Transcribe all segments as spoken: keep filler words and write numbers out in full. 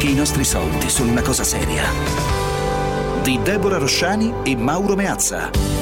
che i nostri soldi sono una cosa seria. Di Deborah Rosciani e Mauro Meazza.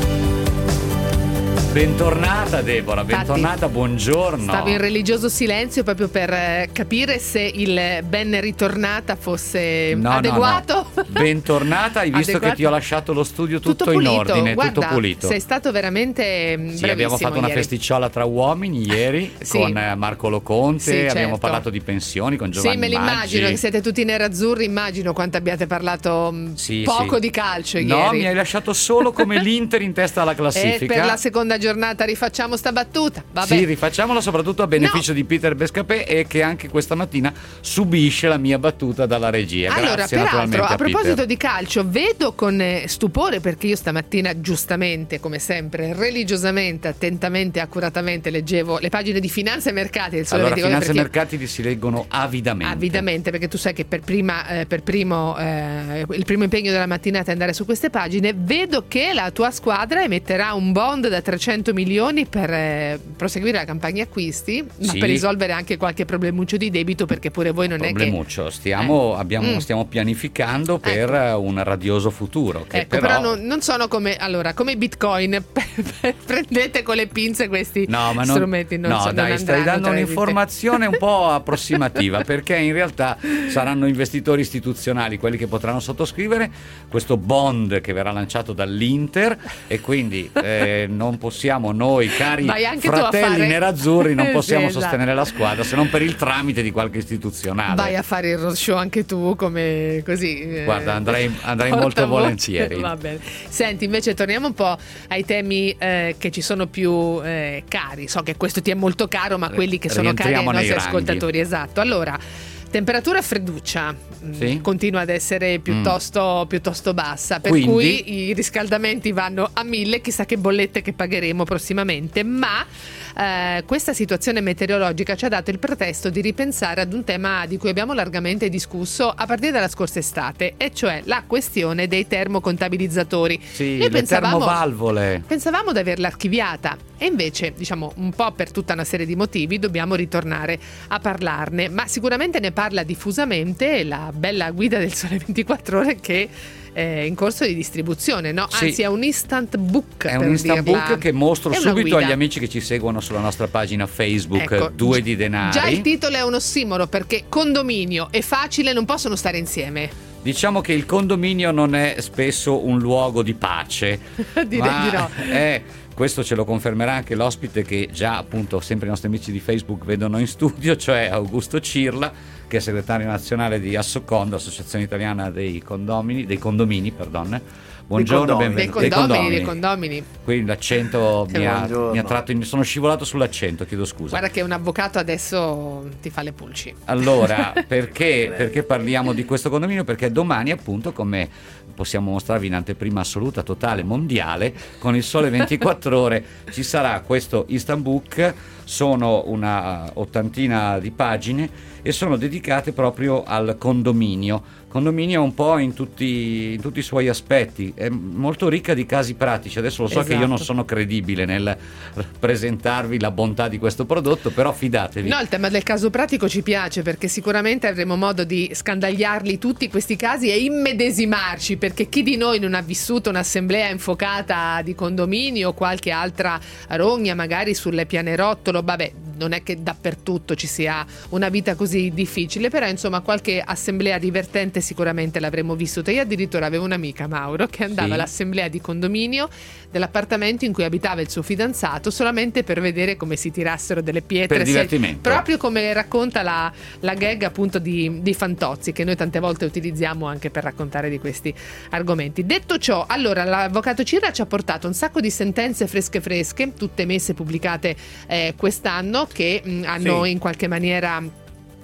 Bentornata Deborah, bentornata, Infatti, buongiorno. Stavo in religioso silenzio proprio per eh, capire se il ben ritornata fosse no, adeguato. No, no. Bentornata, hai visto Adeguato. che ti ho lasciato lo studio tutto, tutto in pulito. ordine, Guarda, tutto pulito. Sei stato veramente bravissimo. Sì, abbiamo fatto una ieri. festicciola tra uomini ieri Sì. con Marco Loconte, Sì, certo. abbiamo parlato di pensioni con Giovanni Sì, me l'immagino, Maggi. che siete tutti nerazzurri, immagino quanto abbiate parlato mh, Sì, poco sì. di calcio No, ieri. mi hai lasciato solo come l'Inter in testa alla classifica. E per la seconda giornata rifacciamo sta battuta. Vabbè. Sì, rifacciamola soprattutto a beneficio No. di Peter Bescapè, e che anche questa mattina subisce la mia battuta dalla regia. Allora, Grazie peraltro, naturalmente a proposito Peter. di calcio, vedo con eh, stupore, perché io stamattina, giustamente, come sempre, religiosamente, attentamente, accuratamente leggevo le pagine di Finanza e Mercati del Sole Allora, ventiquattro, Finanza e perché- Mercati li si leggono avidamente. Avidamente, perché tu sai che per prima eh, per primo eh, il primo impegno della mattinata è andare su queste pagine. Vedo che la tua squadra emetterà un bond da trecento milioni per eh, proseguire la campagna acquisti, ma Sì. per risolvere anche qualche problemuccio di debito, perché pure voi non Problemuccio. Stiamo, Eh. abbiamo, Mm. stiamo pianificando per Ecco. un radioso futuro. Che Ecco, però, non, non sono come allora come i Bitcoin. Prendete con le pinze questi No, ma non, strumenti. Non no so, non dai, stai andranno dando tramite. un'informazione un po' approssimativa, perché in realtà saranno investitori istituzionali quelli che potranno sottoscrivere questo bond che verrà lanciato dall'Inter, e quindi eh, non possiamo noi, cari Vai anche tu a fratelli fare- nerazzurri, non possiamo Sì, esatto. sostenere la squadra se non per il tramite di qualche istituzionale. Vai a fare il roadshow anche tu, come così. eh, Guarda, andrei- andrei molto portavoce. volentieri. Va bene. Senti, invece torniamo un po' ai temi eh, che ci sono più eh, cari. So che questo ti è molto caro, ma quelli che sono cari ai Rientriamo nei nostri ranghi. ascoltatori. Esatto. Allora, temperatura fredduccia mh, Sì. continua ad essere piuttosto, piuttosto bassa, per Quindi? cui i riscaldamenti vanno a mille, chissà che bollette che pagheremo prossimamente, ma eh, questa situazione meteorologica ci ha dato il pretesto di ripensare ad un tema di cui abbiamo largamente discusso a partire dalla scorsa estate, e cioè la questione dei termocontabilizzatori. Sì, Noi le pensavamo- termovalvole. Pensavamo di averla archiviata, e invece, diciamo, un po' per tutta una serie di motivi dobbiamo ritornare a parlarne, ma sicuramente ne parla diffusamente la bella guida del Sole ventiquattro Ore, che è in corso di distribuzione, no? Sì. Anzi, è un instant book. È per un instant dirla. book che mostro È una subito guida. agli amici che ci seguono sulla nostra pagina Facebook, Ecco, Due di Denari. Già il titolo è un ossimoro, perché condominio e facile non possono stare insieme. Diciamo che il condominio non è spesso un luogo di pace. Direi ma di no. è, questo ce lo confermerà anche l'ospite che già appunto sempre i nostri amici di Facebook vedono in studio, cioè Augusto Cirla, che è segretario nazionale di Assocondo, Associazione Italiana dei Condomini, dei Condomini, perdon. Buongiorno, condomini. Dei benvenuto. condomini, dei condomini. Qui l'accento Sì, mi ha, buongiorno. mi ha tratto in, sono scivolato sull'accento, chiedo scusa. Guarda che un avvocato adesso ti fa le pulci. Allora, perché, perché parliamo di questo condominio? Perché domani, appunto, come possiamo mostrarvi in anteprima assoluta, totale, mondiale, con il Sole ventiquattro Ore ci sarà questo instant book. Sono una ottantina di pagine e sono dedicate proprio al condominio. Condominio un po' in tutti, in tutti i suoi aspetti, è molto ricca di casi pratici. Adesso lo so che io non Esatto. sono credibile nel presentarvi la bontà di questo prodotto, però fidatevi. No, il tema del caso pratico ci piace, perché sicuramente avremo modo di scandagliarli tutti questi casi e immedesimarci, perché chi di noi non ha vissuto un'assemblea infuocata di condominio o qualche altra rogna magari sulle pianerottolo, vabbè, non è che dappertutto ci sia una vita così difficile, però insomma qualche assemblea divertente sicuramente l'avremmo vissuta. Io addirittura avevo un'amica, Mauro, che andava Sì. all'assemblea di condominio dell'appartamento in cui abitava il suo fidanzato, solamente per vedere come si tirassero delle pietre, Per se- divertimento. proprio come racconta la, la gag appunto di, di Fantozzi, che noi tante volte utilizziamo anche per raccontare di questi argomenti. Detto ciò, allora l'avvocato Cirra ci ha portato un sacco di sentenze fresche fresche, tutte messe pubblicate eh, quest'anno, che mh, hanno Sì. in qualche maniera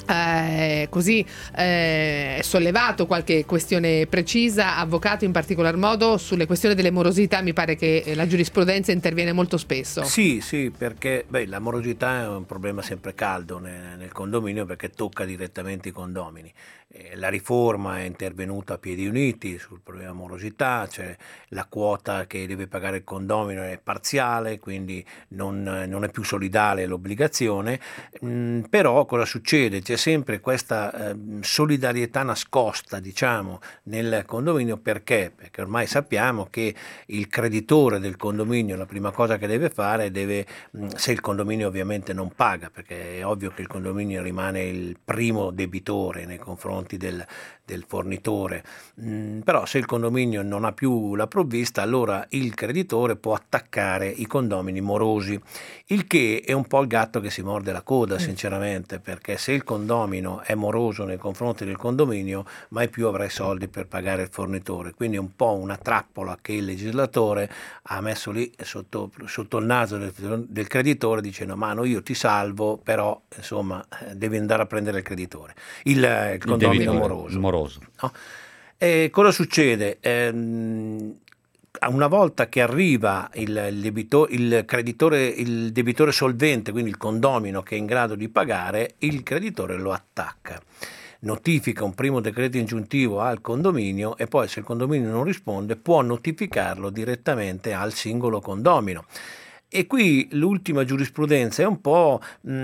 eh, così eh, sollevato qualche questione precisa. Avvocato, in particolar modo sulle questioni delle morosità, mi pare che eh, la giurisprudenza interviene molto spesso. Sì, sì, perché beh, la morosità è un problema sempre caldo nel, nel condominio, perché tocca direttamente i condomini. eh, la riforma è intervenuta a piedi uniti sul problema morosità, cioè la quota che deve pagare il condomino è parziale, quindi non, non è più solidale l'obbligazione, mh, però cosa succede? C'è sempre questa eh, solidarietà nascosta, diciamo, nel condominio. Perché? Perché ormai sappiamo che il creditore del condominio la prima cosa che deve fare deve, se il condominio ovviamente non paga, perché è ovvio che il condominio rimane il primo debitore nei confronti del, del fornitore, mm, però se il condominio non ha più la provvista, allora il creditore può attaccare i condomini morosi, il che è un po' il gatto che si morde la coda, sinceramente, perché se il condomino è moroso nei confronti del condominio, mai più avrai soldi per pagare il fornitore, quindi è un po' una trappola che il legislatore ha messo lì sotto, sotto il naso del, del creditore, dicendo: ma no, io ti salvo, però insomma devi andare a prendere il creditore, il, il, il condomino moroso. moroso. No? E cosa succede? Ehm, una volta che arriva il, il, debito, il creditore, il debitore solvente, quindi il condomino che è in grado di pagare, il creditore lo attacca, notifica un primo decreto ingiuntivo al condominio e poi, se il condominio non risponde, può notificarlo direttamente al singolo condomino. E qui l'ultima giurisprudenza è un po'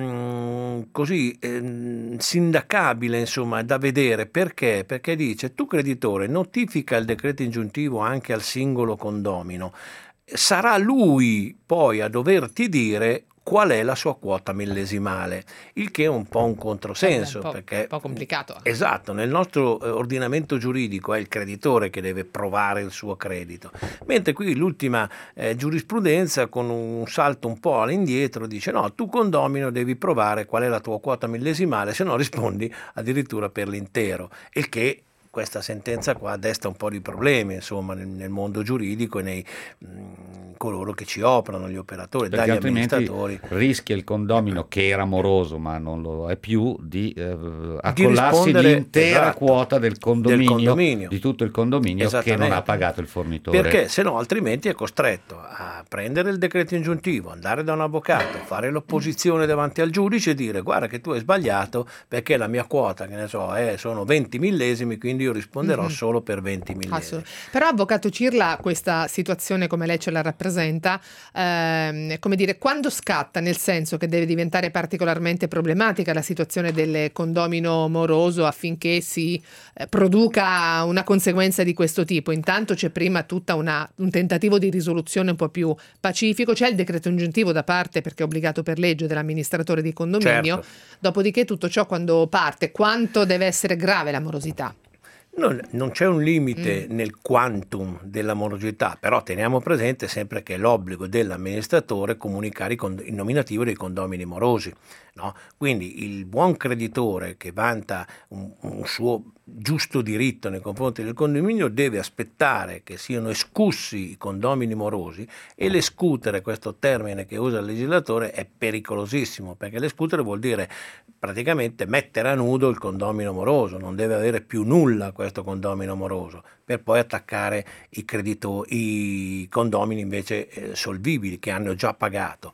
mh, così eh, sindacabile, insomma, da vedere. Perché? Perché dice: tu creditore notifica il decreto ingiuntivo anche al singolo condomino, sarà lui poi a doverti dire qual è la sua quota millesimale, il che è un po' un controsenso, eh, un po', perché un po' complicato. Esatto, nel nostro eh, ordinamento giuridico è il creditore che deve provare il suo credito, mentre qui l'ultima eh, giurisprudenza, con un salto un po' all'indietro, dice: no, tu condomino devi provare qual è la tua quota millesimale, se no rispondi addirittura per l'intero, il che questa sentenza qua desta un po' di problemi, insomma, nel, nel mondo giuridico e nei mh, coloro che ci operano, gli operatori, perché dagli altrimenti amministratori. Rischia il condomino, che era moroso ma non lo è più, di eh, accollarsi di l'intera esatto, quota del condominio, del condominio, di tutto il condominio, che non ha pagato il fornitore. Perché se no altrimenti è costretto a prendere il decreto ingiuntivo, andare da un avvocato, fare l'opposizione davanti al giudice e dire: guarda che tu hai sbagliato, perché la mia quota, che ne so, è, sono venti millesimi, quindi io risponderò mm-hmm. solo per venti millesimi. Però, avvocato Cirla, questa situazione come lei ce la rappresenta, ehm, come dire, quando scatta? Nel senso che deve diventare particolarmente problematica la situazione del condomino moroso affinché si eh, produca una conseguenza di questo tipo. Intanto c'è prima tutta una, un tentativo di risoluzione un po' più pacifico, c'è il decreto ingiuntivo da parte, perché è obbligato per legge, dell'amministratore di condominio, certo. Dopodiché tutto ciò quando parte, quanto deve essere grave la morosità? Non, non c'è un limite mm. nel quantum della morosità, però teniamo presente sempre che è l'obbligo dell'amministratore comunicare il nominativo dei condomini morosi, no? Quindi il buon creditore che vanta un, un suo giusto diritto nei confronti del condominio deve aspettare che siano escussi i condomini morosi, e l'escutere, questo termine che usa il legislatore, è pericolosissimo, perché l'escutere vuol dire praticamente mettere a nudo il condomino moroso, non deve avere più nulla questo condomino moroso, per poi attaccare i, credito, i condomini invece eh, solvibili, che hanno già pagato.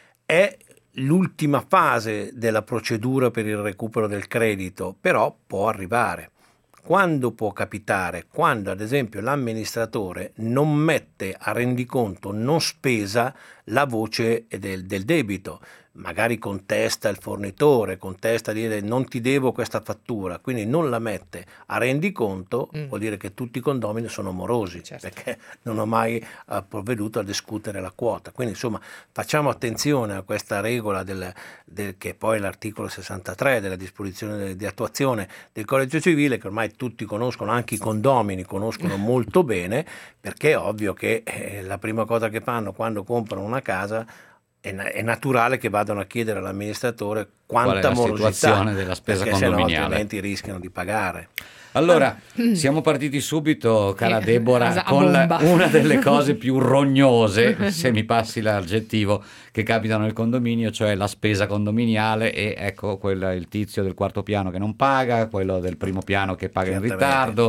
È l'ultima fase della procedura per il recupero del credito, però può arrivare. Quando può capitare? Quando, ad esempio, l'amministratore non mette a rendiconto non spesa la voce del, del debito, magari contesta il fornitore, contesta, dire non ti devo questa fattura, quindi non la mette a rendiconto, mm. vuol dire che tutti i condomini sono morosi, certo. perché non ho mai uh, provveduto a discutere la quota. Quindi insomma facciamo attenzione a questa regola del, del, che poi è l'articolo sessantatré della disposizione di attuazione del Codice Civile, che ormai tutti conoscono, anche i condomini conoscono molto bene, perché è ovvio che eh, la prima cosa che fanno quando comprano una casa è, è naturale che vadano a chiedere all'amministratore quanta Qual è la morosità, situazione della spesa perché condominiale, sennò altrimenti rischiano di pagare. Allora, siamo partiti subito, cara Eh, Deborah, a con la- bomba. una delle cose più rognose, se mi passi l'aggettivo, che capitano nel condominio, cioè la spesa condominiale, e ecco quella, il tizio del quarto piano che non paga, quello del primo piano che paga in Certamente. ritardo,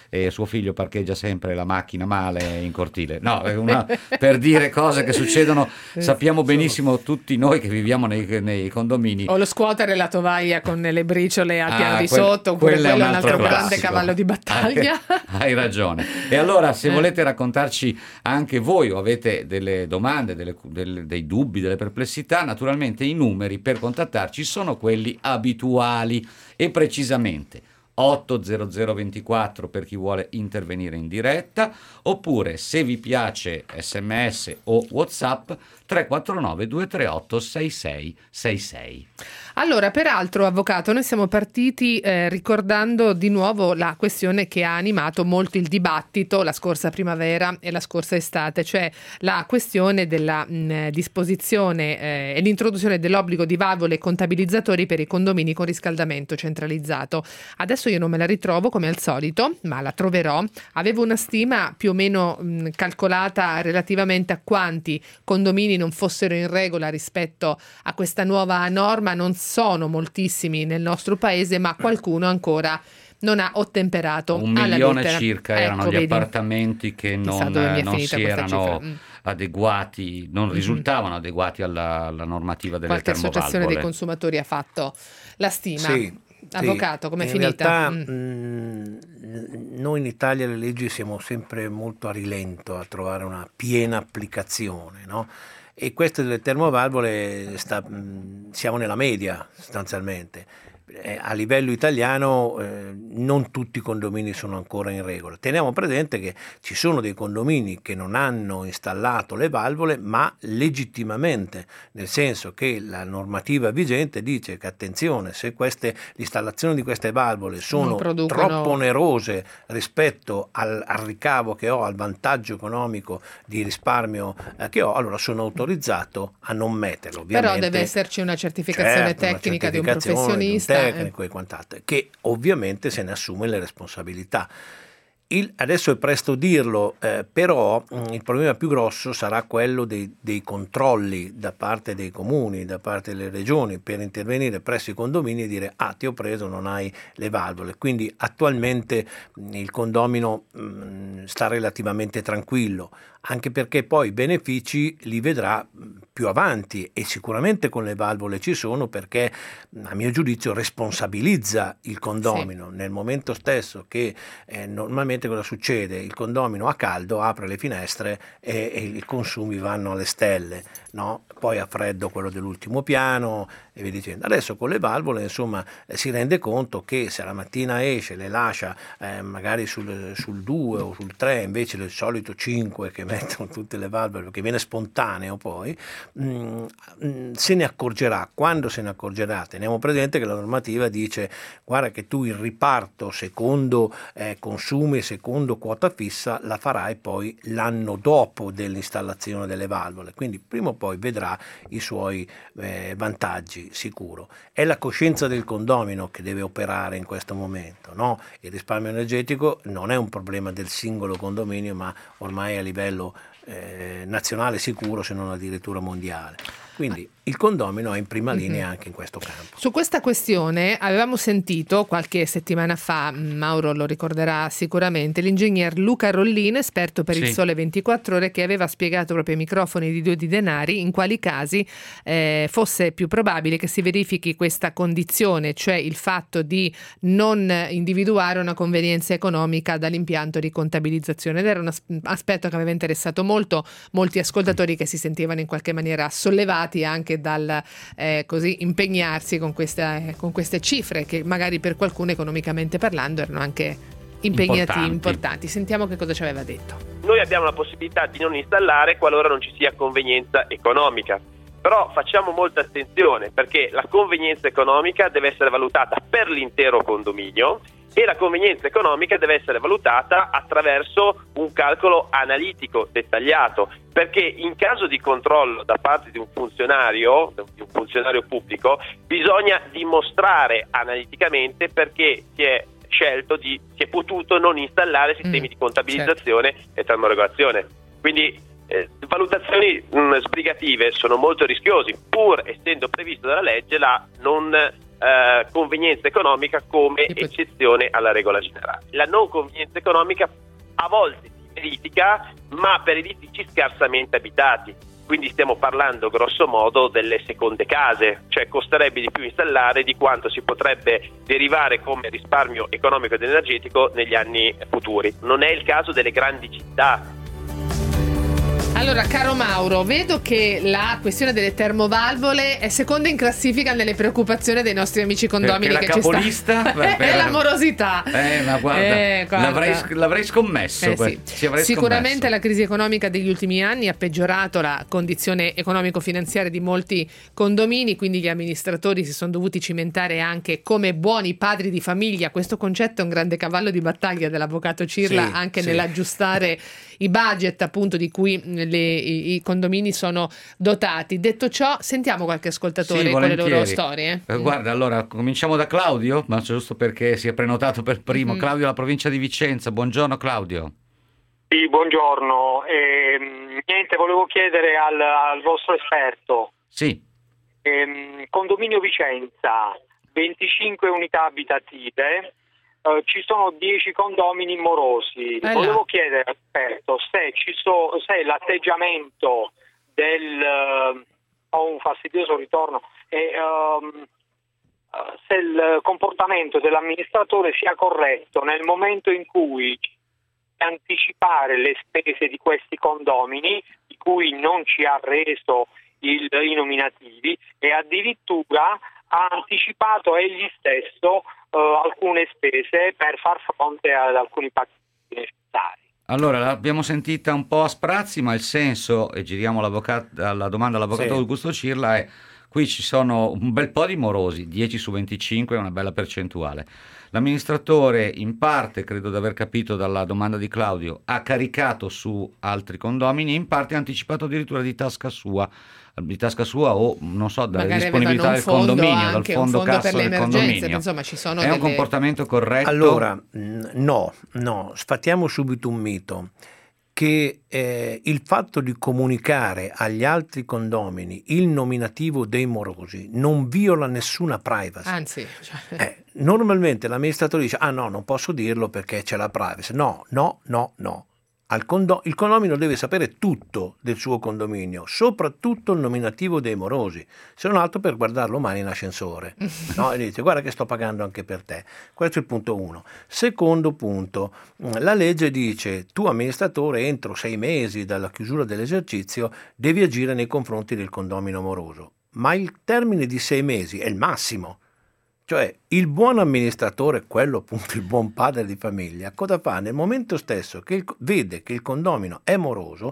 e suo figlio parcheggia sempre la macchina male in cortile. No, è una, per dire cose che succedono, sappiamo benissimo tutti noi che viviamo nei, nei condomini. O lo scuotere la tovaglia con le briciole al piano ah, di quel, sotto, oppure quello è un altro, altro grande classico. cavallo di battaglia. Hai ragione. E allora, se volete raccontarci anche voi o avete delle domande, delle, delle, dei dubbi, delle perplessità, naturalmente i numeri per contattarci sono quelli abituali e precisamente otto zero zero ventiquattro per chi vuole intervenire in diretta, oppure se vi piace sms o WhatsApp tre quattro nove due tre otto sei sei sei sei. Allora, peraltro, avvocato, noi siamo partiti eh, ricordando di nuovo la questione che ha animato molto il dibattito la scorsa primavera e la scorsa estate, cioè la questione della mh, disposizione eh, e l'introduzione dell'obbligo di valvole e contabilizzatori per i condomini con riscaldamento centralizzato. Adesso io non me la ritrovo come al solito, ma la troverò. Avevo una stima più o meno mh, calcolata relativamente a quanti condomini non fossero in regola rispetto a questa nuova norma. Non sono moltissimi nel nostro paese, ma qualcuno ancora non ha ottemperato un alla milione lettera. circa Ecco, erano gli vedi? appartamenti che non, non si erano mm. adeguati, non mm-hmm. risultavano adeguati alla, alla normativa delle Qualche termovalvole. associazione dei consumatori ha fatto la stima. Sì, Avvocato, com'è in finita? Realtà, mm. mh, noi in Italia le leggi siamo sempre molto a rilento a trovare una piena applicazione, no? E queste delle termovalvole sta, mh, siamo nella media sostanzialmente. Eh, a livello italiano eh, non tutti i condomini sono ancora in regola. Teniamo presente che ci sono dei condomini che non hanno installato le valvole, ma legittimamente, nel senso che la normativa vigente dice che attenzione, se queste, l'installazione di queste valvole sono troppo onerose rispetto al, al ricavo che ho, al vantaggio economico di risparmio eh, che ho, allora sono autorizzato a non metterlo. Ovviamente, però deve esserci una certificazione certo, tecnica una di un certificazione professionista. Tecnico e quant'altro, che ovviamente se ne assume le responsabilità. Il, adesso è presto dirlo, eh, però mh, il problema più grosso sarà quello dei, dei controlli da parte dei comuni, da parte delle regioni, per intervenire presso i condomini e dire ah ti ho preso, non hai le valvole. Quindi attualmente mh, il condomino mh, sta relativamente tranquillo, anche perché poi i benefici li vedrà più avanti, e sicuramente con le valvole ci sono, perché a mio giudizio responsabilizza il condomino. Sì. Nel momento stesso che eh, normalmente cosa succede? Il condomino a caldo apre le finestre e, e i consumi vanno alle stelle, no? Poi a freddo quello dell'ultimo piano e via dicendo. Adesso con le valvole insomma eh, si rende conto che se la mattina esce, le lascia eh, magari sul, sul due o sul tre invece del solito cinque che mettono tutte le valvole, perché viene spontaneo poi, mh, mh, se ne accorgerà. Quando se ne accorgerà? Teniamo presente che la normativa dice guarda che tu il riparto secondo eh, consumi, secondo quota fissa la farai poi l'anno dopo dell'installazione delle valvole, quindi prima o poi vedrà i suoi eh, vantaggi, sicuro. È la coscienza del condomino che deve operare in questo momento, no? Il risparmio energetico non è un problema del singolo condominio, ma ormai a livello eh, nazionale sicuro, se non addirittura mondiale. Quindi il condomino è in prima linea mm-hmm. anche in questo campo. Su questa questione avevamo sentito qualche settimana fa, Mauro lo ricorderà sicuramente, l'ingegner Luca Rollino, esperto per sì. il Sole ventiquattro Ore, che aveva spiegato proprio ai microfoni di Due di Denari in quali casi eh, fosse più probabile che si verifichi questa condizione, cioè il fatto di non individuare una convenienza economica dall'impianto di contabilizzazione. Ed era un aspetto che aveva interessato molto molti ascoltatori che si sentivano in qualche maniera sollevati anche dal eh, così impegnarsi con queste, con queste cifre che magari per qualcuno economicamente parlando erano anche impegnativi, importanti. importanti. Sentiamo che cosa ci aveva detto. Noi abbiamo la possibilità di non installare qualora non ci sia convenienza economica, però facciamo molta attenzione perché la convenienza economica deve essere valutata per l'intero condominio e la convenienza economica deve essere valutata attraverso un calcolo analitico dettagliato, perché in caso di controllo da parte di un funzionario, di un funzionario pubblico, bisogna dimostrare analiticamente perché si è scelto di, si è potuto non installare sistemi mm, di contabilizzazione certo. e termoregolazione. Quindi eh, valutazioni mh, sbrigative sono molto rischiosi, pur essendo previsto dalla legge la non eh, convenienza economica come eccezione alla regola generale. La non convenienza economica a volte si verifica, ma per edifici scarsamente abitati. Quindi stiamo parlando grosso modo delle seconde case, cioè costerebbe di più installare di quanto si potrebbe derivare come risparmio economico ed energetico negli anni futuri. Non è il caso delle grandi città. Allora, caro Mauro, vedo che la questione delle termovalvole è seconda in classifica nelle preoccupazioni dei nostri amici condomini. Perché che la capolista ci sta... è l'amorosità. Eh, ma guarda, eh, guarda. L'avrei, l'avrei scommesso. Eh, sì. Ci avrei Sicuramente scommesso. La crisi economica degli ultimi anni ha peggiorato la condizione economico-finanziaria di molti condomini, quindi gli amministratori si sono dovuti cimentare anche come buoni padri di famiglia. Questo concetto è un grande cavallo di battaglia dell'avvocato Cirla, sì, anche sì. nell'aggiustare i budget appunto di cui le, i, i condomini sono dotati. Detto ciò, sentiamo qualche ascoltatore Sì, con le volentieri. loro storie. Eh, guarda, allora cominciamo da Claudio, ma giusto perché si è prenotato per primo. Mm-hmm. Claudio, la provincia di Vicenza. Buongiorno Claudio. Sì, buongiorno. Eh, niente, volevo chiedere al, al vostro esperto. Sì. Eh, condominio Vicenza, venticinque unità abitative. Uh, ci sono dieci condomini morosi. Eh Volevo là. chiedere all'esperto se, ci so, se l'atteggiamento del uh, ho un fastidioso ritorno e um, uh, se il comportamento dell'amministratore sia corretto nel momento in cui anticipare le spese di questi condomini di cui non ci ha reso il, i nominativi, e addirittura ha anticipato egli stesso Uh, alcune spese per far fronte ad alcuni pacchetti necessari. Allora, l'abbiamo sentita un po' a sprazzi, ma il senso, e giriamo la domanda all'avvocato Sì. Augusto Cirla, è: qui ci sono un bel po' di morosi, dieci su venticinque è una bella percentuale. L'amministratore, in parte, credo di aver capito dalla domanda di Claudio, ha caricato su altri condomini, in parte ha anticipato addirittura di tasca sua, di tasca sua o non so, dalla Magari disponibilità del avevano un fondo condominio, dal anche, fondo un fondo cassa per le del emergenze, condominio. insomma ci sono È delle... un comportamento corretto? Allora, mh, no, no, sfattiamo subito un mito, che eh, il fatto di comunicare agli altri condomini il nominativo dei morosi non viola nessuna privacy. Anzi, cioè... Eh, normalmente l'amministratore dice: ah no, non posso dirlo perché c'è la privacy. No, no, no, no. Al condo- il condomino deve sapere tutto del suo condominio, soprattutto il nominativo dei morosi, se non altro per guardarlo mai in ascensore, no? E dice: guarda che sto pagando anche per te. Questo è il punto uno. Secondo punto, la legge dice: tu amministratore entro sei mesi dalla chiusura dell'esercizio devi agire nei confronti del condomino moroso, ma il termine di sei mesi è il massimo. Cioè, il buon amministratore, quello appunto il buon padre di famiglia, cosa fa? Nel momento stesso che il, vede che il condomino è moroso,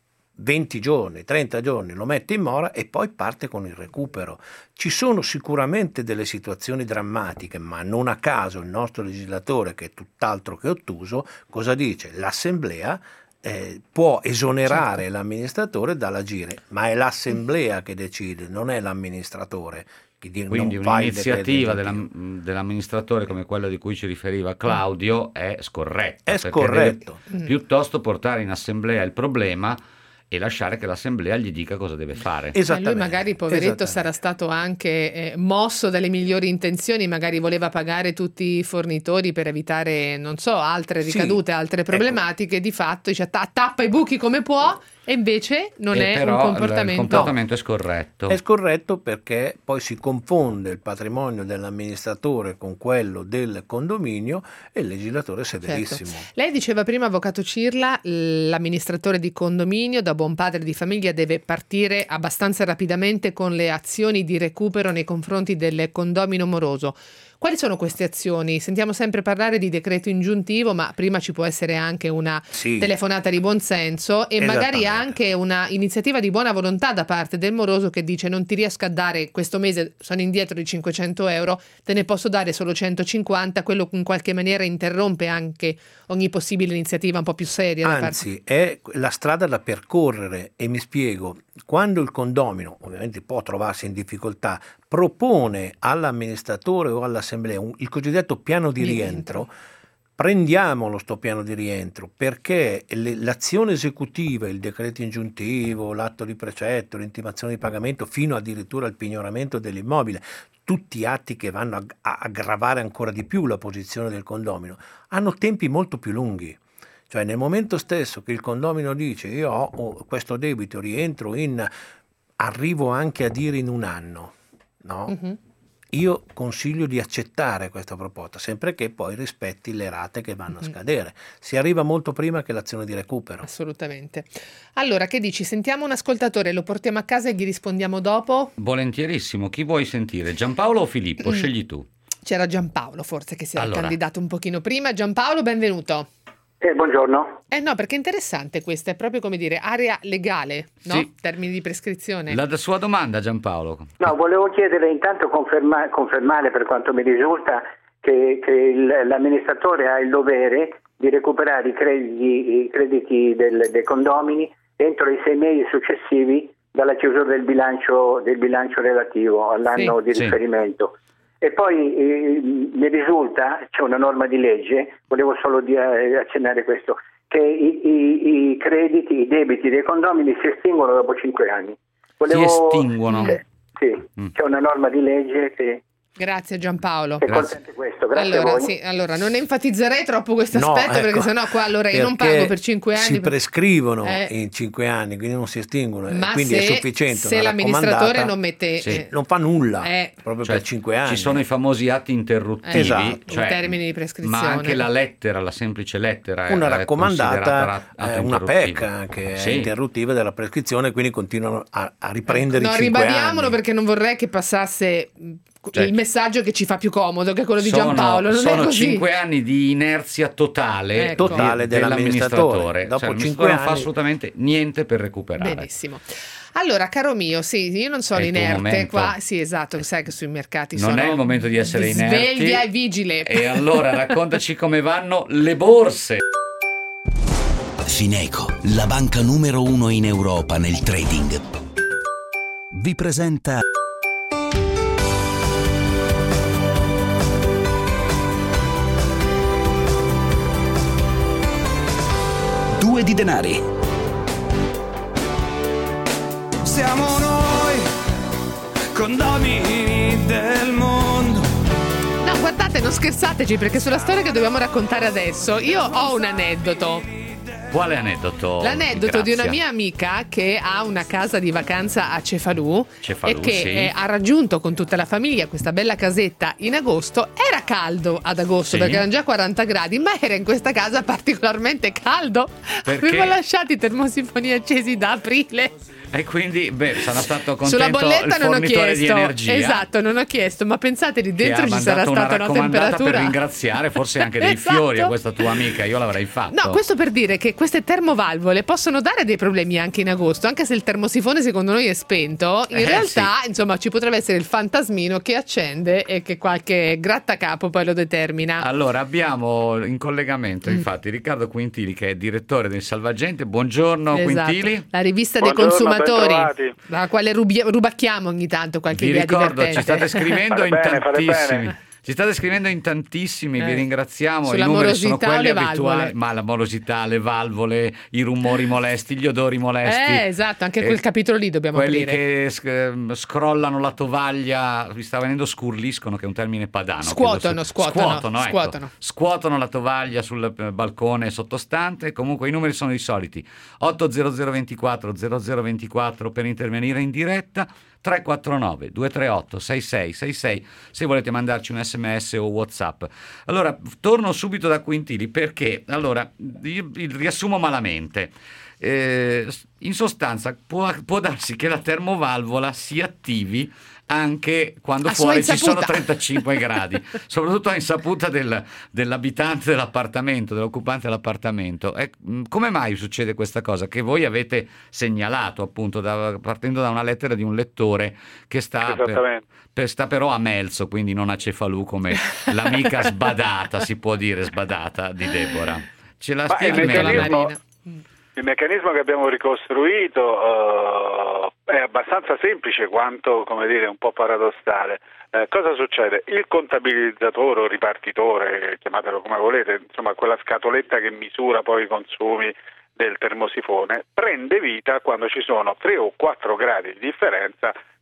venti giorni, trenta giorni lo mette in mora e poi parte con il recupero. Ci sono sicuramente delle situazioni drammatiche, ma non a caso il nostro legislatore, che è tutt'altro che ottuso, cosa dice? L'assemblea eh, può esonerare certo. l'amministratore dall'agire, ma è l'assemblea che decide, non è l'amministratore. Quindi un'iniziativa della, dell'amministratore come quella di cui ci riferiva Claudio è scorretta. È scorretto. Deve piuttosto portare in assemblea il problema e lasciare che l'assemblea gli dica cosa deve fare. Lui magari, poveretto, sarà stato anche eh, mosso dalle migliori intenzioni, magari voleva pagare tutti i fornitori per evitare, non so, altre ricadute, sì, altre problematiche, ecco. Di fatto dice, tappa i buchi come può, e invece non e è però un comportamento... il comportamento no. è scorretto. È scorretto perché poi si confonde il patrimonio dell'amministratore con quello del condominio e il legislatore è severissimo. Certo. Lei diceva prima, avvocato Cirla, l'amministratore di condominio da buon padre di famiglia deve partire abbastanza rapidamente con le azioni di recupero nei confronti del condomino moroso. Quali sono queste azioni? Sentiamo sempre parlare di decreto ingiuntivo, ma prima ci può essere anche una sì. telefonata di buonsenso e magari anche una iniziativa di buona volontà da parte del moroso che dice: non ti riesco a dare questo mese, sono indietro di cinquecento euro, te ne posso dare solo centocinquanta. Quello in qualche maniera interrompe anche ogni possibile iniziativa un po' più seria. Anzi, è la strada da percorrere, e mi spiego. Quando il condomino, ovviamente può trovarsi in difficoltà, propone all'amministratore o all'assemblea un, il cosiddetto piano di rientro, prendiamolo sto piano di rientro, perché le, l'azione esecutiva, il decreto ingiuntivo, l'atto di precetto, l'intimazione di pagamento, fino addirittura al pignoramento dell'immobile, tutti atti che vanno a, a aggravare ancora di più la posizione del condomino, hanno tempi molto più lunghi. Cioè nel momento stesso che il condomino dice io ho questo debito, rientro in, arrivo anche a dire in un anno, no? Uh-huh. Io consiglio di accettare questa proposta, sempre che poi rispetti le rate che vanno uh-huh. a scadere. Si arriva molto prima che l'azione di recupero. Assolutamente. Allora, che dici? Sentiamo un ascoltatore, lo portiamo a casa e gli rispondiamo dopo? Volentierissimo. Chi vuoi sentire? Giampaolo o Filippo? Mm. Scegli tu. C'era Giampaolo forse che si era allora. candidato un pochino prima. Giampaolo, benvenuto. Eh, buongiorno. Eh no, perché è interessante questa, è proprio come dire, area legale, no? Sì. Termini di prescrizione. La sua domanda, Giampaolo. No, volevo chiedere intanto conferma, confermare per quanto mi risulta che, che il, l'amministratore ha il dovere di recuperare i crediti, i crediti del, dei condomini entro i sei mesi successivi dalla chiusura del bilancio, del bilancio relativo all'anno sì. di riferimento. Sì. E poi eh, mi risulta, c'è una norma di legge, volevo solo di, eh, accennare questo, che i, i, i crediti, i debiti dei condomini si estinguono dopo cinque anni. Volevo, si estinguono? Eh, sì, mm. c'è una norma di legge che... Grazie Giampaolo. Che consente questo. Grazie allora, a voi. Sì, allora, non enfatizzerei troppo questo no, aspetto, ecco, perché sennò qua allora io non pago per cinque anni. Si prescrivono eh. in cinque anni, quindi non si estinguono. Ma quindi se, è sufficiente. Se l'amministratore non mette... Sì, eh, non fa nulla eh, proprio cioè, per cinque anni. Ci sono i famosi atti interruttivi, eh, esatto. cioè, in termini di prescrizione. ma anche la lettera, la semplice lettera una è raccomandata, eh, una P E C che sì. è interruttiva della prescrizione, quindi continuano a, a riprendere no, i cinque anni. Ribadiamolo perché non vorrei che passasse... Cioè, il messaggio che ci fa più comodo, che è quello di sono, Giampaolo. Non sono è così. cinque anni di inerzia totale, ecco. totale dell'amministratore. dell'amministratore. Dopo cioè, cinque non anni fa assolutamente niente per recuperare. Benissimo. Allora, caro mio, sì, io non sono è inerte qua. Sì, esatto, sai che sui mercati non sono... è il momento di essere inerti. Sveglia e vigile. E allora raccontaci come vanno le borse. Fineco, la banca numero uno in Europa nel trading, vi presenta Due di denari. Siamo noi, condomini del mondo. No, guardate, non scherzateci, perché sulla storia che dobbiamo raccontare adesso io ho un aneddoto. Quale aneddoto? L'aneddoto di una mia amica che ha una casa di vacanza a Cefalù, Cefalù e che sì. eh, ha raggiunto con tutta la famiglia questa bella casetta in agosto. Era caldo ad agosto, sì, perché erano già quaranta gradi, ma era in questa casa particolarmente caldo. Perché? Avevo lasciato i termosifoni accesi da aprile. E quindi, beh, sarà stato contento sulla bolletta il non ho fornitore chiesto, di energia. Esatto, non ho chiesto, ma pensate lì dentro ci sarà stata una temperatura per ringraziare forse anche dei esatto. fiori a questa tua amica, io l'avrei fatto. No, questo per dire che queste termovalvole possono dare dei problemi anche in agosto, anche se il termosifone secondo noi è spento, in eh, realtà sì. insomma ci potrebbe essere il fantasmino che accende e che qualche grattacapo poi lo determina. Allora abbiamo in collegamento mm. infatti Riccardo Quintili, che è direttore del Salvagente. Buongiorno, esatto. Quintili, la rivista Buongiorno, dei consumatori, bentrovati. la quale rubi- rubacchiamo ogni tanto qualche vi idea ricordo, divertente. ci state scrivendo in bene, tantissimi ci state scrivendo in tantissimi, eh. vi ringraziamo. Sulla I numeri sono quelli morosità o le abituali, valvole? ma la morosità, le valvole, i rumori molesti, gli odori molesti. Eh, esatto, anche quel eh, capitolo lì dobbiamo quelli aprire. che sc- scrollano la tovaglia, mi sta venendo scurliscono, che è un termine padano. Scuotono, scuotono, scuotono, ecco. scuotono. Scuotono la tovaglia sul balcone sottostante. Comunque i numeri sono i soliti: otto zero zero ventiquattro zero zero ventiquattro per intervenire in diretta, tre quattro nove due tre otto sei sei sei sei se volete mandarci un sms o WhatsApp. Allora torno subito da Quintili, perché allora io riassumo malamente. Eh, in sostanza può, può darsi che la termovalvola si attivi anche quando a fuori ci sono insaputa. trentacinque gradi, soprattutto a insaputa del, dell'abitante dell'appartamento, dell'occupante dell'appartamento. E, come mai succede questa cosa? Che voi avete segnalato, appunto, da, partendo da una lettera di un lettore che sta, per, per, sta però a Melzo, quindi non a Cefalù, come l'amica sbadata, si può dire sbadata, di Deborah. Ce la spieghi meglio? Il meccanismo che abbiamo ricostruito uh, è abbastanza semplice quanto, come dire, un po' paradossale. Eh, cosa succede? Il contabilizzatore o ripartitore, chiamatelo come volete, insomma quella scatoletta che misura poi i consumi del termosifone, prende vita quando ci sono tre o quattro gradi di differenza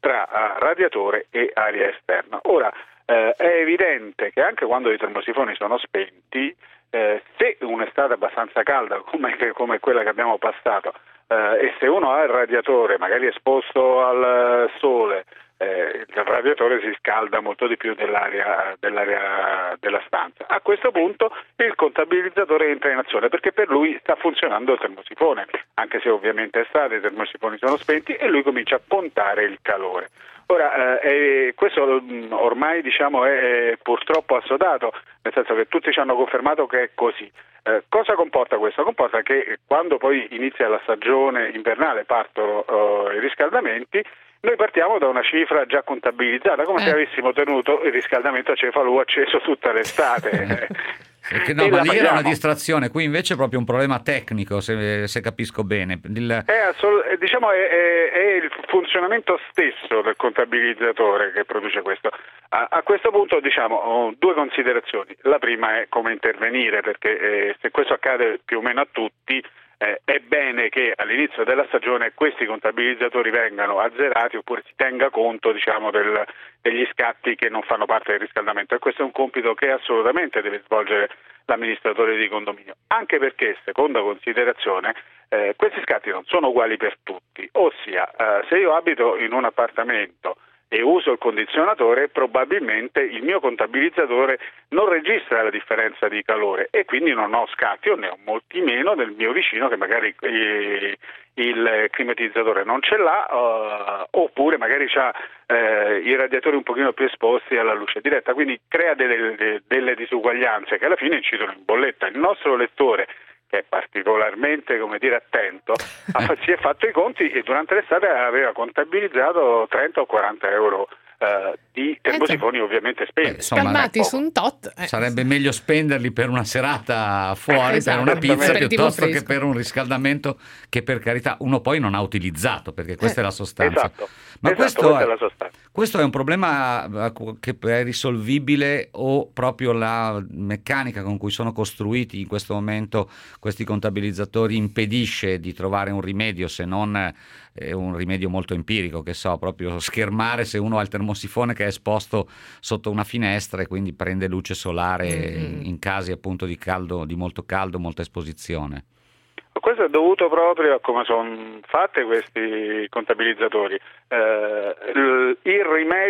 tra uh, radiatore e aria esterna. Ora, eh, è evidente che anche quando i termosifoni sono spenti, eh, se un'estate abbastanza calda come, come quella che abbiamo passato, eh, e se uno ha il radiatore magari esposto al sole, eh, il radiatore si scalda molto di più dell'aria, dell'aria della stanza. A questo punto il contabilizzatore entra in azione, perché per lui sta funzionando il termosifone, anche se ovviamente è estate, i termosifoni sono spenti, e lui comincia a contare il calore. Ora, eh, questo ormai diciamo è, è purtroppo assodato, nel senso che tutti ci hanno confermato che è così. Eh, cosa comporta questo? Comporta che quando poi inizia la stagione invernale, partono uh, i riscaldamenti, noi partiamo da una cifra già contabilizzata, come eh. se avessimo tenuto il riscaldamento a cefalù acceso tutta l'estate. Perché no, ma lì era una distrazione, qui invece è proprio un problema tecnico, se, se capisco bene. Il... È, assol- diciamo, è, è, è il funzionamento stesso del contabilizzatore che produce questo. A, a questo punto, diciamo, ho due considerazioni. La prima è come intervenire, perché eh, se questo accade più o meno a tutti, Eh, è bene che all'inizio della stagione questi contabilizzatori vengano azzerati, oppure si tenga conto, diciamo, del, degli scatti che non fanno parte del riscaldamento, e questo è un compito che assolutamente deve svolgere l'amministratore di condominio, anche perché, seconda considerazione, eh, questi scatti non sono uguali per tutti, ossia eh, se io abito in un appartamento e uso il condizionatore, probabilmente il mio contabilizzatore non registra la differenza di calore e quindi non ho scatti, o ne ho molti meno del mio vicino che magari eh, il climatizzatore non ce l'ha, uh, oppure magari ha eh, i radiatori un pochino più esposti alla luce diretta, quindi crea delle, delle, delle disuguaglianze che alla fine incidono in bolletta. Il nostro lettore, che è particolarmente, come dire, attento, si è fatto i conti e durante l'estate aveva contabilizzato trenta o quaranta euro eh, di termosifoni, eh, ovviamente spenti. Eh, insomma, calmati su un tot. Eh. Sarebbe meglio spenderli per una serata fuori, esatto, per una pizza, per piuttosto che per un riscaldamento che, per carità, uno poi non ha utilizzato, perché questa eh. è la sostanza. Esatto. Ma esatto, questo, è, è la sostanza. questo è un problema che è risolvibile, o proprio la meccanica con cui sono costruiti in questo momento questi contabilizzatori impedisce di trovare un rimedio, se non eh, un rimedio molto empirico, che so, proprio schermare se uno ha il termosifone che è esposto sotto una finestra e quindi prende luce solare mm-hmm. in casi appunto di caldo, di molto caldo, molta esposizione. Questo è dovuto proprio a come sono fatte questi contabilizzatori. Eh, il, il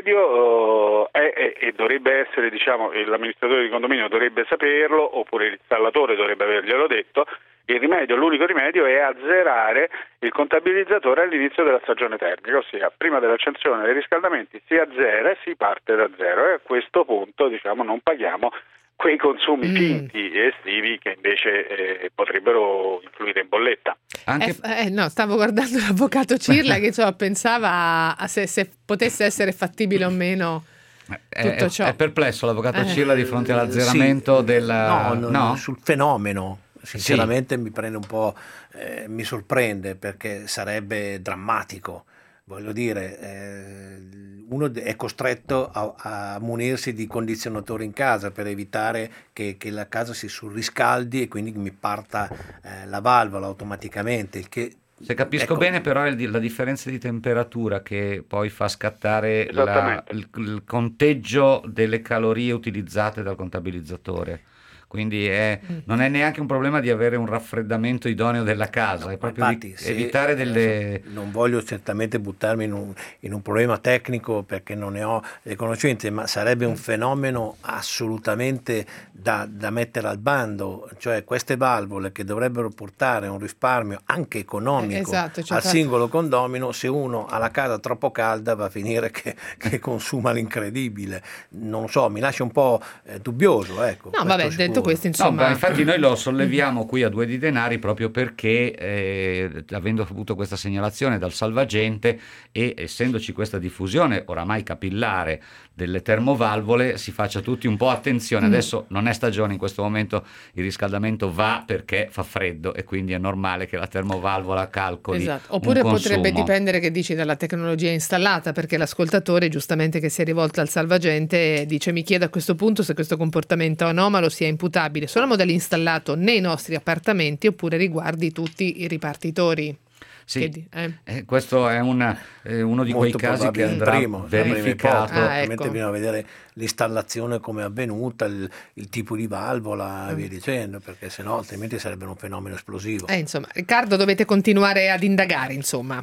rimedio è, è, e dovrebbe essere, diciamo, l'amministratore di condominio dovrebbe saperlo, oppure l'installatore dovrebbe averglielo detto. Il rimedio, l'unico rimedio è azzerare il contabilizzatore all'inizio della stagione termica, ossia prima dell'accensione dei riscaldamenti si azzera e si parte da zero, e a questo punto, diciamo, non paghiamo quei consumi mm. finti e estivi che invece eh, potrebbero influire in bolletta. Anche... Eh, eh, no, stavo guardando l'avvocato Cirla che cioè, pensava a se, se potesse essere fattibile o meno tutto è, ciò. È perplesso l'avvocato eh. Cirla di fronte all'azzeramento sì, del... No, no, no? sul fenomeno. Sinceramente sì. mi prende un po', eh, mi sorprende, perché sarebbe drammatico. Voglio dire, eh, uno è costretto a, a munirsi di condizionatori in casa per evitare che, che la casa si surriscaldi e quindi mi parta eh, la valvola automaticamente. Il che, Se capisco ecco, bene, però è la differenza di temperatura che poi fa scattare la, il, il conteggio delle calorie utilizzate dal contabilizzatore. Quindi è, non è neanche un problema di avere un raffreddamento idoneo della casa, no, è proprio infatti, di se, evitare delle... Non voglio certamente buttarmi in un, in un problema tecnico, perché non ne ho le conoscenze, ma sarebbe un fenomeno assolutamente da, da mettere al bando, cioè queste valvole che dovrebbero portare un risparmio anche economico esatto, cioè al fatto... singolo condomino. Se uno ha la casa troppo calda va a finire che, che consuma l'incredibile. Non so, mi lascia un po' eh, dubbioso. Ecco, no, vabbè, sicuro. Detto questo, insomma... No, infatti noi lo solleviamo qui a Due di Denari proprio perché eh, avendo avuto questa segnalazione dal salvagente e essendoci questa diffusione oramai capillare delle termovalvole, si faccia tutti un po' attenzione. Adesso non è stagione, in questo momento il riscaldamento va perché fa freddo e quindi è normale che la termovalvola calcoli. Esatto. Oppure un potrebbe consumo. dipendere, che dici, dalla tecnologia installata, perché l'ascoltatore giustamente che si è rivolto al salvagente dice: mi chiedo a questo punto se questo comportamento anomalo sia imputabile solo al modello installato nei nostri appartamenti oppure riguardi tutti i ripartitori. Sì, Che di- eh. eh, questo è una, eh, uno di Molto quei casi che probabile il andrà primo, verificato. Ah, ecco. bisogna vedere l'installazione come è avvenuta, il, il tipo di valvola e Mm. via dicendo, perché sennò altrimenti sarebbe un fenomeno esplosivo. Eh, insomma, Riccardo, dovete continuare ad indagare, insomma.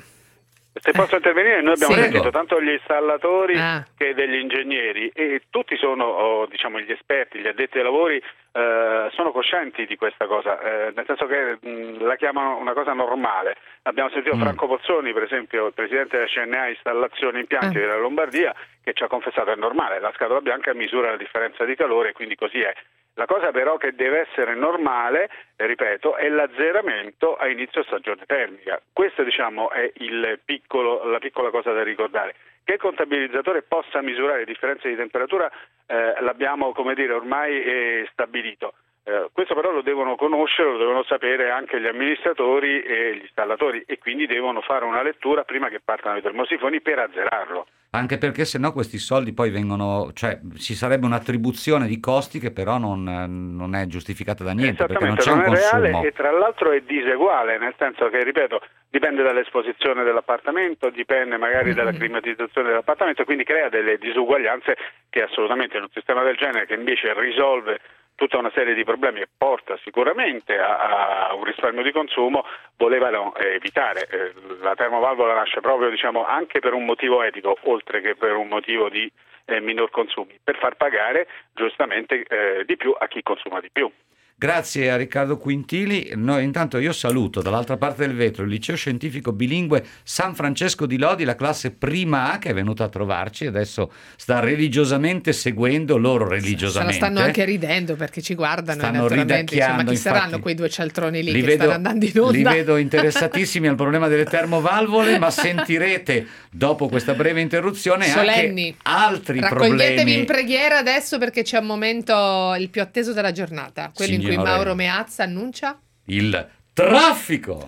Se posso intervenire, noi abbiamo Sì. sentito tanto gli installatori Ah. che degli ingegneri, e tutti sono, oh, diciamo, gli esperti, gli addetti ai lavori, eh, sono coscienti di questa cosa, eh, nel senso che mh, la chiamano una cosa normale. Abbiamo sentito Mm. Franco Pozzoni, per esempio, il presidente della C N A Installazioni Impianti Ah. della Lombardia, che ci ha confessato è normale, la scatola bianca misura la differenza di calore e quindi così è. La cosa però che deve essere normale, eh, ripeto, è l'azzeramento a inizio stagione termica. Questo, diciamo, è il piccolo, la piccola cosa da ricordare. Che il contabilizzatore possa misurare differenze di temperatura eh, l'abbiamo, come dire, ormai eh, stabilito. Eh, questo però lo devono conoscere, lo devono sapere anche gli amministratori e gli installatori, e quindi devono fare una lettura prima che partano i termosifoni per azzerarlo. Anche perché sennò questi soldi poi vengono, cioè ci sarebbe un'attribuzione di costi che però non, non è giustificata da niente, perché non Esattamente, c'è un non è consumo. reale e tra l'altro è diseguale, nel senso che, ripeto, dipende dall'esposizione dell'appartamento, dipende magari dalla climatizzazione dell'appartamento, quindi crea delle disuguaglianze che assolutamente in un sistema del genere, che invece risolve tutta una serie di problemi e porta sicuramente a, a un risparmio di consumo, volevano eh, evitare. Eh, la termovalvola nasce proprio, diciamo, anche per un motivo etico, oltre che per un motivo di eh, minor consumi, per far pagare giustamente eh, di più a chi consuma di più. Grazie a Riccardo Quintili. Noi, intanto io saluto dall'altra parte del vetro il liceo scientifico bilingue San Francesco di Lodi, la classe prima A, che è venuta a trovarci, adesso sta religiosamente seguendo, loro Se la religiosamente. stanno anche ridendo perché ci guardano, e Stanno naturalmente, insomma, chi ridacchiando, saranno infatti. quei due cialtroni lì Li che vedo, stanno andando in onda? li vedo interessatissimi al problema delle termovalvole, ma sentirete dopo questa breve interruzione Solenni, anche altri raccoglietevi problemi. in preghiera adesso, perché c'è un momento, il più atteso della giornata, quello in cui Signore. Mauro Meazza annuncia Il traffico.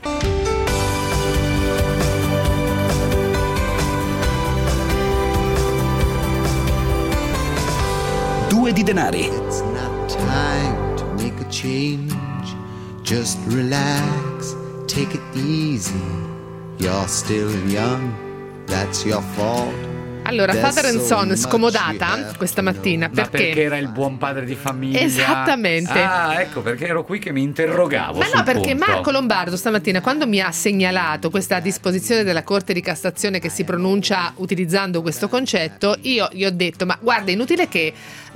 Due di denari. It's not time to make a change. Just relax, take it easy. You're still young, that's your fault. Allora, Father and Son scomodata questa mattina Ma perché perché era il buon padre di famiglia? Esattamente. Ah, ecco perché ero qui che mi interrogavo. Ma sul no, perché punto. Marco Lombardo stamattina, quando mi ha segnalato questa disposizione della Corte di Cassazione che si pronuncia utilizzando questo concetto, io gli ho detto: ma guarda, è inutile che eh,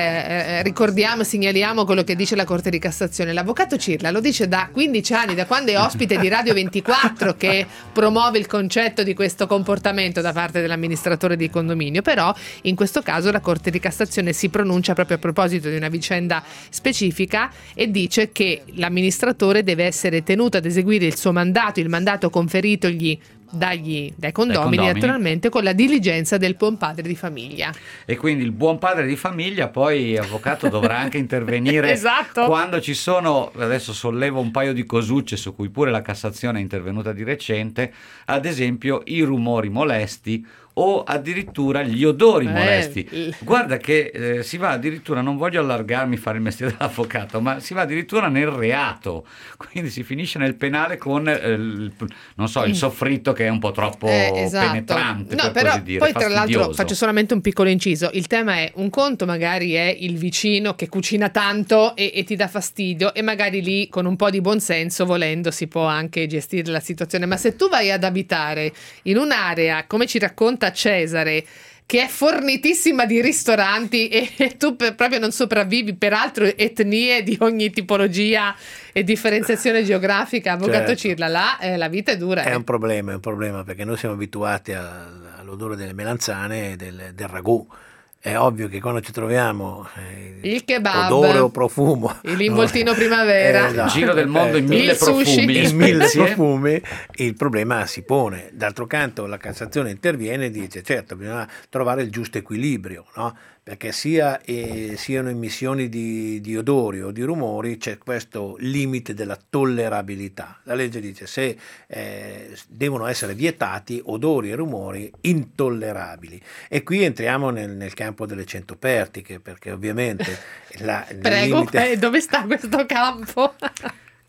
eh, ricordiamo, segnaliamo quello che dice la Corte di Cassazione. L'avvocato Cirla lo dice da quindici anni, da quando è ospite di Radio ventiquattro, che promuove il concetto di questo comportamento da parte dell'amministratore di condominio. Però in questo caso la Corte di Cassazione si pronuncia proprio a proposito di una vicenda specifica e dice che l'amministratore deve essere tenuto ad eseguire il suo mandato, il mandato conferitogli dagli, dai condomini, condomini. naturalmente con la diligenza del buon padre di famiglia. E quindi il buon padre di famiglia, poi avvocato, dovrà anche intervenire Esatto. quando ci sono, adesso sollevo un paio di cosucce su cui pure la Cassazione è intervenuta di recente, ad esempio i rumori molesti o addirittura gli odori Eh, molesti. il- Guarda che eh, si va addirittura, non voglio allargarmi, fare il mestiere dell'avvocato, ma si va addirittura nel reato, quindi si finisce nel penale con eh, il, non so, il soffritto che è un po' troppo Eh, esatto. penetrante, No, per però così dire, poi tra l'altro fastidioso. faccio solamente un piccolo inciso. Il tema è: un conto magari è il vicino che cucina tanto e, e ti dà fastidio, e magari lì con un po' di buonsenso, volendo, si può anche gestire la situazione. Ma se tu vai ad abitare in un'area, come ci racconta Cesare, che è fornitissima di ristoranti, e, e tu per- proprio non sopravvivi, peraltro etnie di ogni tipologia e differenziazione geografica, avvocato Certo. Cirla, là eh, la vita è dura. È eh. un problema, è un problema, perché noi siamo abituati a- all'odore delle melanzane e del, del ragù. È ovvio che quando ci troviamo eh, Il kebab, odore o profumo, l'involtino primavera. Il giro del mondo in perfetto. mille Il sushi. profumi, le in mille spezie. profumi, il problema si pone. D'altro canto la Cassazione interviene e dice: certo, bisogna trovare il giusto equilibrio, no? Perché sia eh, siano emissioni di, di odori o di rumori, c'è questo limite della tollerabilità. La legge dice: se eh, devono essere vietati odori e rumori intollerabili. E qui entriamo nel, nel campo delle centopertiche, perché ovviamente la, il Prego, limite... eh, dove sta questo campo?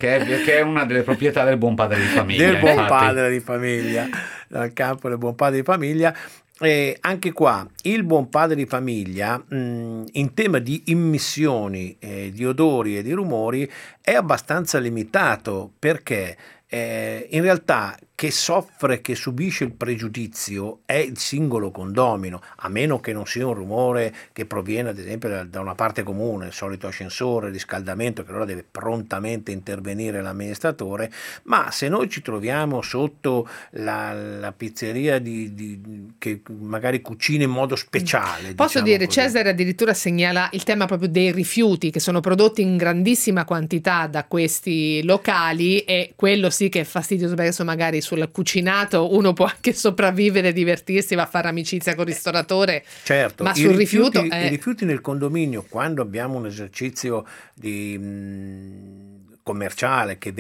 che è, che è una delle proprietà del buon padre di famiglia. Del buon infatti. padre di famiglia, dal campo del buon padre di famiglia. E anche qua il buon padre di famiglia mh, in tema di immissioni eh, di odori e di rumori è abbastanza limitato, perché eh, in realtà che soffre, che subisce il pregiudizio è il singolo condomino, a meno che non sia un rumore che proviene ad esempio da, da una parte comune, il solito ascensore, riscaldamento, che allora deve prontamente intervenire l'amministratore. Ma se noi ci troviamo sotto la, la pizzeria di, di, che magari cucina in modo speciale, posso diciamo dire, così. Cesare addirittura segnala il tema proprio dei rifiuti che sono prodotti in grandissima quantità da questi locali, e quello sì che è fastidioso, perché adesso magari sul cucinato uno può anche sopravvivere, divertirsi, va a fare amicizia con il ristoratore, certo, ma i sul rifiuti, rifiuto è... i rifiuti nel condominio, quando abbiamo un esercizio di mh, commerciale che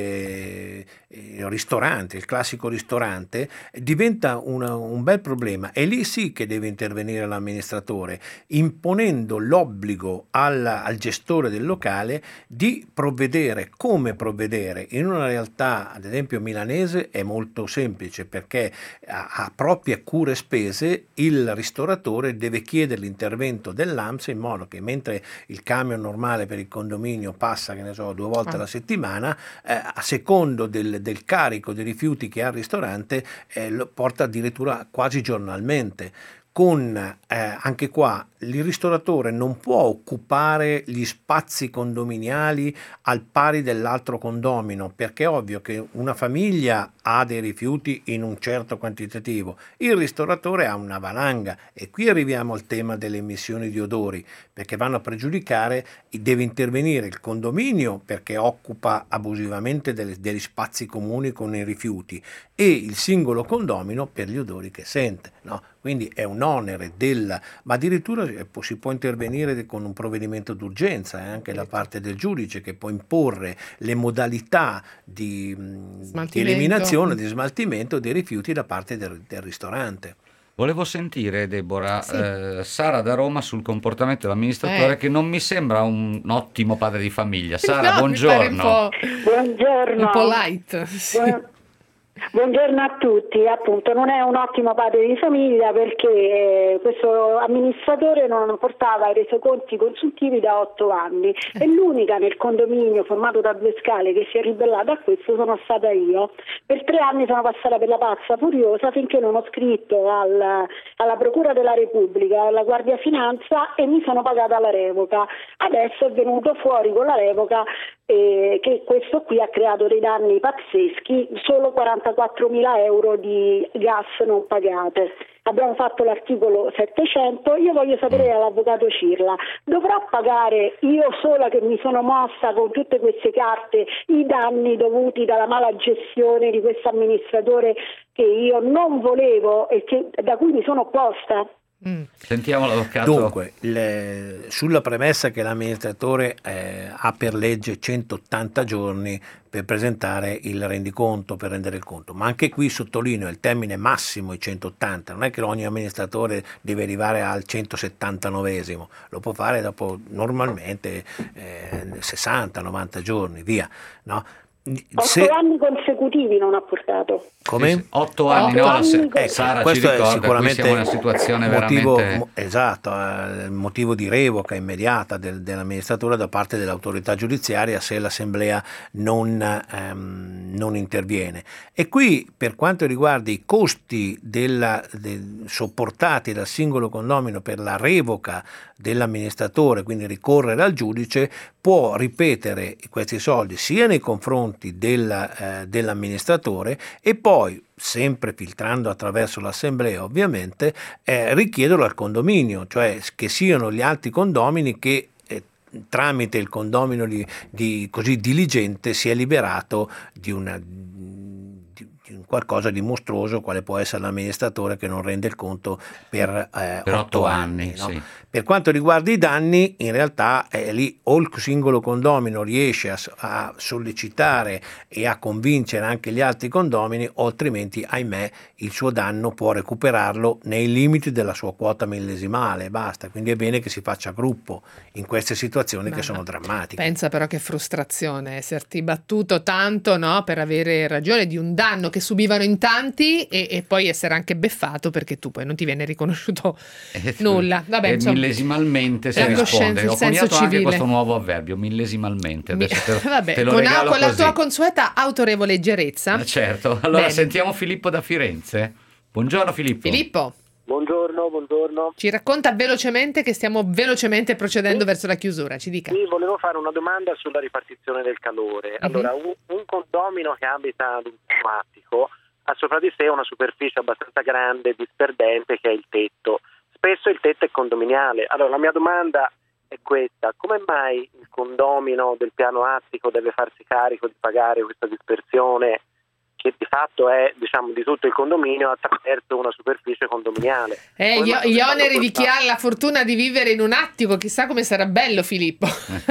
vende eh, ristorante, il classico ristorante, diventa una, un bel problema, e lì sì che deve intervenire l'amministratore, imponendo l'obbligo al, al gestore del locale di provvedere. Come provvedere? In una realtà ad esempio milanese è molto semplice, perché a, a proprie cure spese il ristoratore deve chiedere l'intervento dell'A M S, in modo che mentre il camion normale per il condominio passa, che ne so, due volte alla settimana, eh, a secondo del, del carico di rifiuti che ha il ristorante, eh, lo porta addirittura quasi giornalmente. Con eh, anche qua il ristoratore non può occupare gli spazi condominiali al pari dell'altro condomino, perché è ovvio che una famiglia ha dei rifiuti in un certo quantitativo, il ristoratore ha una valanga, e qui arriviamo al tema delle emissioni di odori, perché vanno a pregiudicare, deve intervenire il condominio perché occupa abusivamente delle, degli spazi comuni con i rifiuti, e il singolo condomino per gli odori che sente, no? Quindi è un onere del, ma addirittura si può intervenire con un provvedimento d'urgenza, eh, anche da parte del giudice, che può imporre le modalità di, di eliminazione, di smaltimento dei rifiuti da parte del, del ristorante. Volevo sentire, Deborah, sì. eh, Sara da Roma, sul comportamento dell'amministratore, Eh. che non mi sembra un ottimo padre di famiglia. Sara, No, mi pare un buongiorno. po', Buongiorno. un po' light. Sì. Buon- Buongiorno a tutti. Appunto, non è un ottimo padre di famiglia, perché eh, questo amministratore non portava i resoconti consuntivi da otto anni, e l'unica nel condominio formato da due scale che si è ribellata a questo sono stata io. Per tre anni sono passata per la pazza furiosa, finché non ho scritto al, alla Procura della Repubblica, alla Guardia Finanza, e mi sono pagata la revoca. Adesso è venuto fuori con la revoca eh, che questo qui ha creato dei danni pazzeschi, solo quarantaquattromila euro di gas non pagate. Abbiamo fatto l'articolo settecento, io voglio sapere dall'avvocato Cirla, dovrò pagare io sola, che mi sono mossa con tutte queste carte, i danni dovuti dalla mala gestione di questo amministratore che io non volevo e che, da cui mi sono opposta? Mm. Sentiamo l'avvocato. Dunque, le, sulla premessa che l'amministratore eh, ha per legge centottanta giorni per presentare il rendiconto, per rendere il conto, ma anche qui sottolineo il termine massimo, i centottanta, non è che ogni amministratore deve arrivare al centosettantanovesimo, lo può fare dopo normalmente eh, sessanta novanta giorni, via, no? Otto Se... anni consecutivi non ha portato. Come? Sì, sì. Otto anni, Otto no? anni Se, con- Sara questo ci ricorda, è sicuramente qui siamo in una situazione motivo, veramente... esatto, eh, il motivo di revoca immediata del, dell'amministratore da parte dell'autorità giudiziaria se l'assemblea non, ehm, non interviene. E qui, per quanto riguarda i costi della, del, sopportati dal singolo condomino per la revoca dell'amministratore, quindi ricorrere al giudice, può ripetere questi soldi sia nei confronti del, eh, dell'amministratore, e poi, sempre filtrando attraverso l'assemblea ovviamente, eh, richiederlo al condominio, cioè che siano gli altri condomini che eh, tramite il condomino di, di così diligente si è liberato di una di, qualcosa di mostruoso quale può essere l'amministratore che non rende il conto per, eh, per otto otto anni, anni, no? sì. Per quanto riguarda i danni, in realtà eh, lì o il singolo condomino riesce a, a sollecitare e a convincere anche gli altri condomini, o altrimenti, ahimè, il suo danno può recuperarlo nei limiti della sua quota millesimale, basta. Quindi è bene che si faccia gruppo in queste situazioni Ma che sono drammatiche. Pensa però che frustrazione esserti battuto tanto, no, per avere ragione di un danno che subivano in tanti e, e poi essere anche beffato perché tu poi non ti viene riconosciuto Eh, nulla. Vabbè, e insomma, millesimalmente si la risponde. coscienza, il Ho senso coniato anche civile. questo nuovo avverbio, millesimalmente. Mi- Adesso te lo, Vabbè, te lo con, regalo con la così. tua consueta autorevole leggerezza. Eh, certo. Allora Bene. sentiamo Filippo da Firenze. Buongiorno Filippo. Filippo, Buongiorno, buongiorno. ci racconta velocemente che stiamo velocemente procedendo verso la chiusura, ci dica. Sì, volevo fare una domanda sulla ripartizione del calore. Allora, un, un condomino che abita ad un piano attico ha sopra di sé una superficie abbastanza grande, disperdente, che è il tetto. Spesso il tetto è condominiale. Allora, la mia domanda è questa: come mai il condomino del piano attico deve farsi carico di pagare questa dispersione, che di fatto è, diciamo, di tutto il condominio attraverso una superficie condominiale? Eh, Come gli, mai gli non oneri di portato? chi ha la fortuna di vivere in un attico, chissà come sarà bello, Filippo.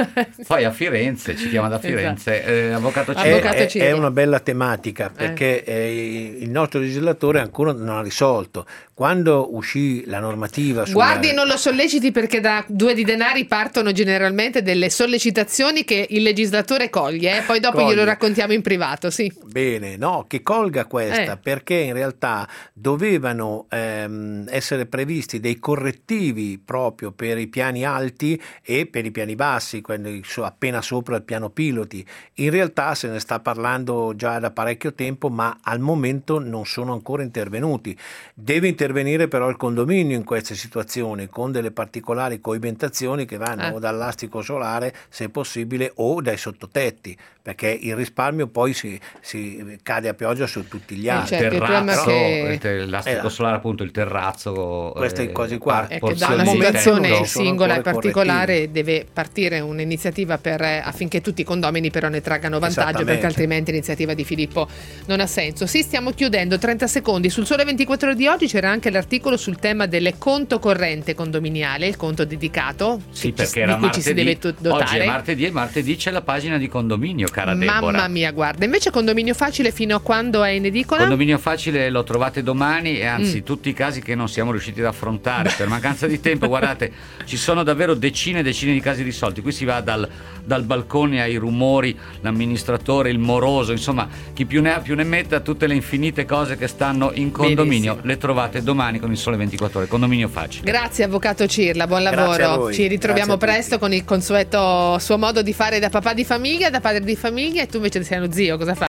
Poi a Firenze, ci chiama da Firenze, eh, avvocato È, Ciro. Avvocato è- Ciri. è una bella tematica perché eh, il nostro legislatore ancora non ha risolto. Quando uscì la normativa sulla- Guardi, non lo solleciti perché da due di denari partono generalmente delle sollecitazioni che il legislatore coglie, eh? Poi dopo Coglie. glielo raccontiamo in privato, sì. Bene, no, che colga questa, Eh. perché in realtà dovevano ehm, essere previsti dei correttivi proprio per i piani alti e per i piani bassi, quelli so- appena sopra il piano piloti. In realtà se ne sta parlando già da parecchio tempo, ma al momento non sono ancora intervenuti. Deve intervenire però il condominio in queste situazioni con delle particolari coibentazioni che vanno Eh. o dall'astico solare, se possibile, o dai sottotetti, perché il risparmio poi si, si cade a pioggia su tutti gli Eh, altri. certo, il problema è terrazzo, che- il ter- l'astico Eh, solare, appunto il terrazzo, queste eh, cose qua. par- È che da porzioni una di situazione tetto. ci sono singola e ancora particolare correttivi. deve partire un'iniziativa per, eh, affinché tutti i condomini però ne traggano vantaggio, Esattamente. perché altrimenti l'iniziativa di Filippo non ha senso. Sì, stiamo chiudendo, trenta secondi. Sul Sole ventiquattro Ore di oggi c'era anche l'articolo sul tema del conto corrente condominiale, il conto dedicato, Sì, che ci- perché era di cui ci si martedì. deve to- dotare. Oggi è martedì e martedì c'è la pagina di condominio, cara Deborah. Mamma mia, guarda, invece condominio facile fino a quando è in edicola? Condominio facile lo trovate domani e anzi Mm. tutti i casi che non siamo riusciti ad affrontare per mancanza di tempo. Guardate, ci sono davvero decine e decine di casi risolti. Qui si va dal, dal balcone ai rumori, l'amministratore, il moroso, insomma chi più ne ha più ne metta, tutte le infinite cose che stanno in condominio. Benissimo. Le trovate domani con il Sole ventiquattro Ore. Condominio facile. Grazie avvocato Cirla, buon Grazie a lavoro. voi, Ci ritroviamo grazie a presto tutti. con il consueto suo modo di fare da papà di famiglia, da padre di famiglia, e tu invece sei uno zio, cosa fai?